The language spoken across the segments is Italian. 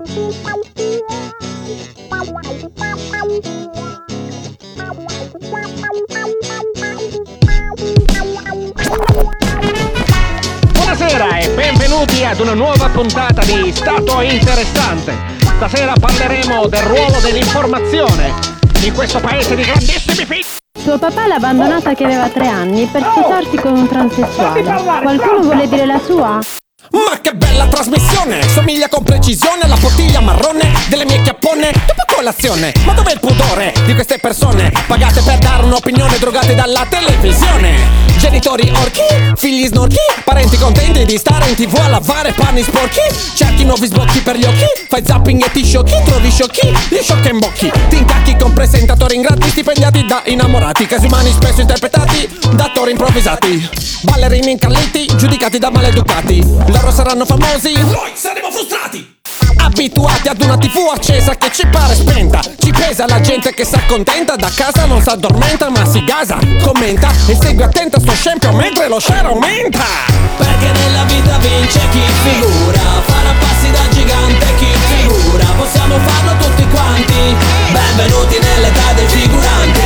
Buonasera e benvenuti ad una nuova puntata di Stato Interessante. Stasera parleremo del ruolo dell'informazione in questo paese di grandissimi figli. Suo papà l'ha abbandonata che aveva 3 anni per sposarsi con un transessuale. Qualcuno vuole dire la sua? Ma che bella trasmissione! Somiglia con precisione alla bottiglia marrone delle mie chiappone dopo colazione. Ma dov'è il pudore di queste persone pagate per dare un'opinione, drogate dalla televisione? Genitori orchi, figli snorchi, parenti contenti di stare in TV a lavare panni sporchi. Cerchi nuovi sbocchi per gli occhi, fai zapping e ti sciocchi, trovi sciocchi, gli sciocchi e mbocchi. Ti incacchi con presentatori ingrati stipendiati da innamorati, casi umani spesso interpretati da attori improvvisati. Ballerini incalliti, giudicati da maleducati. Loro saranno famosi, noi saremo frustrati. Abituati ad una TV accesa che ci pare spenta. Ci pesa la gente che s'accontenta, da casa non s'addormenta ma si gasa. Commenta e segue attento a sto scempio mentre lo share aumenta. Perché nella vita vince chi figura, farà passi da gigante chi figura. Possiamo farlo tutti quanti, benvenuti nell'età dei figuranti.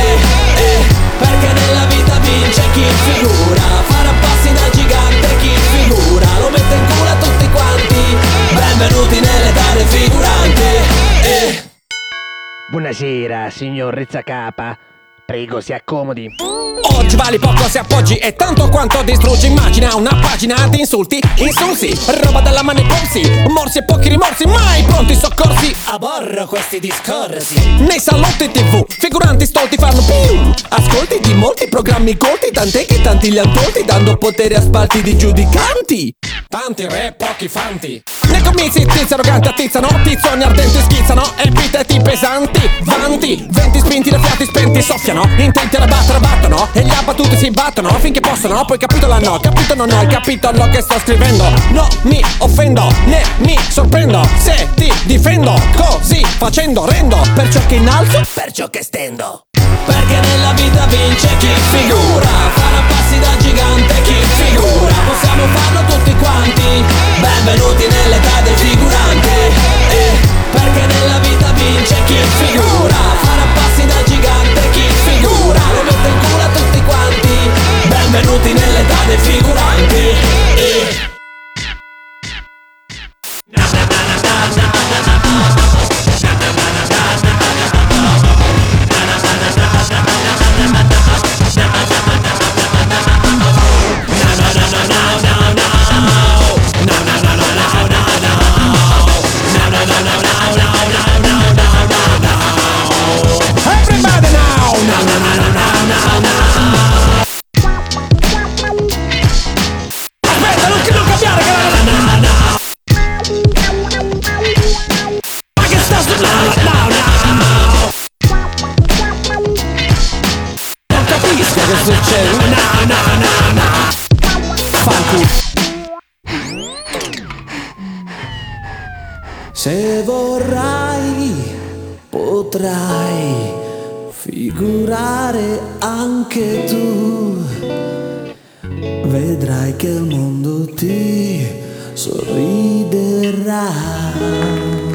Perché nella vita vince chi figura, farà passi da gigante chi figura. Lo mette in culo a tutti quanti, benvenuti nell'età dei figuranti. Buonasera, signor Rizzacapa. Prego, si accomodi. Oggi vali poco se appoggi e tanto quanto distruggi. Immagina una pagina di insulti, insulsi, roba dalla mano ai polsi, morsi e pochi rimorsi, mai pronti soccorsi. Aborro questi discorsi. Nei salotti TV, figuranti stolti fanno più ascolti di molti programmi colti, tant'è che tanti li han tolti, dando potere a spalti di giudicanti. Tanti re, pochi fanti. Nei comizi tizi arroganti attizzano, tizzoni ardenti schizzano, epiteti pesanti, vanti, venti spinti, le fiati spenti soffiano, intenti a battono, e gli abbattuti si battono finché possono, poi capito la no, capito non ho, capito lo che sto scrivendo. No, mi offendo, né mi sorprendo, se ti difendo, così facendo rendo, per ciò che innalzo, per ciò che stendo. Perché nella vita vince chi figura, farà passi da gigante chi figura. Possiamo farlo tutti quanti, benvenuti nell'età dei figuranti. Perché nella vita vince chi figura, farà passi da gigante chi figura. Lo mette in culo a tutti quanti, benvenuti nell'età dei figuranti. Se vorrai, potrai figurare anche tu. Vedrai che il mondo ti sorriderà.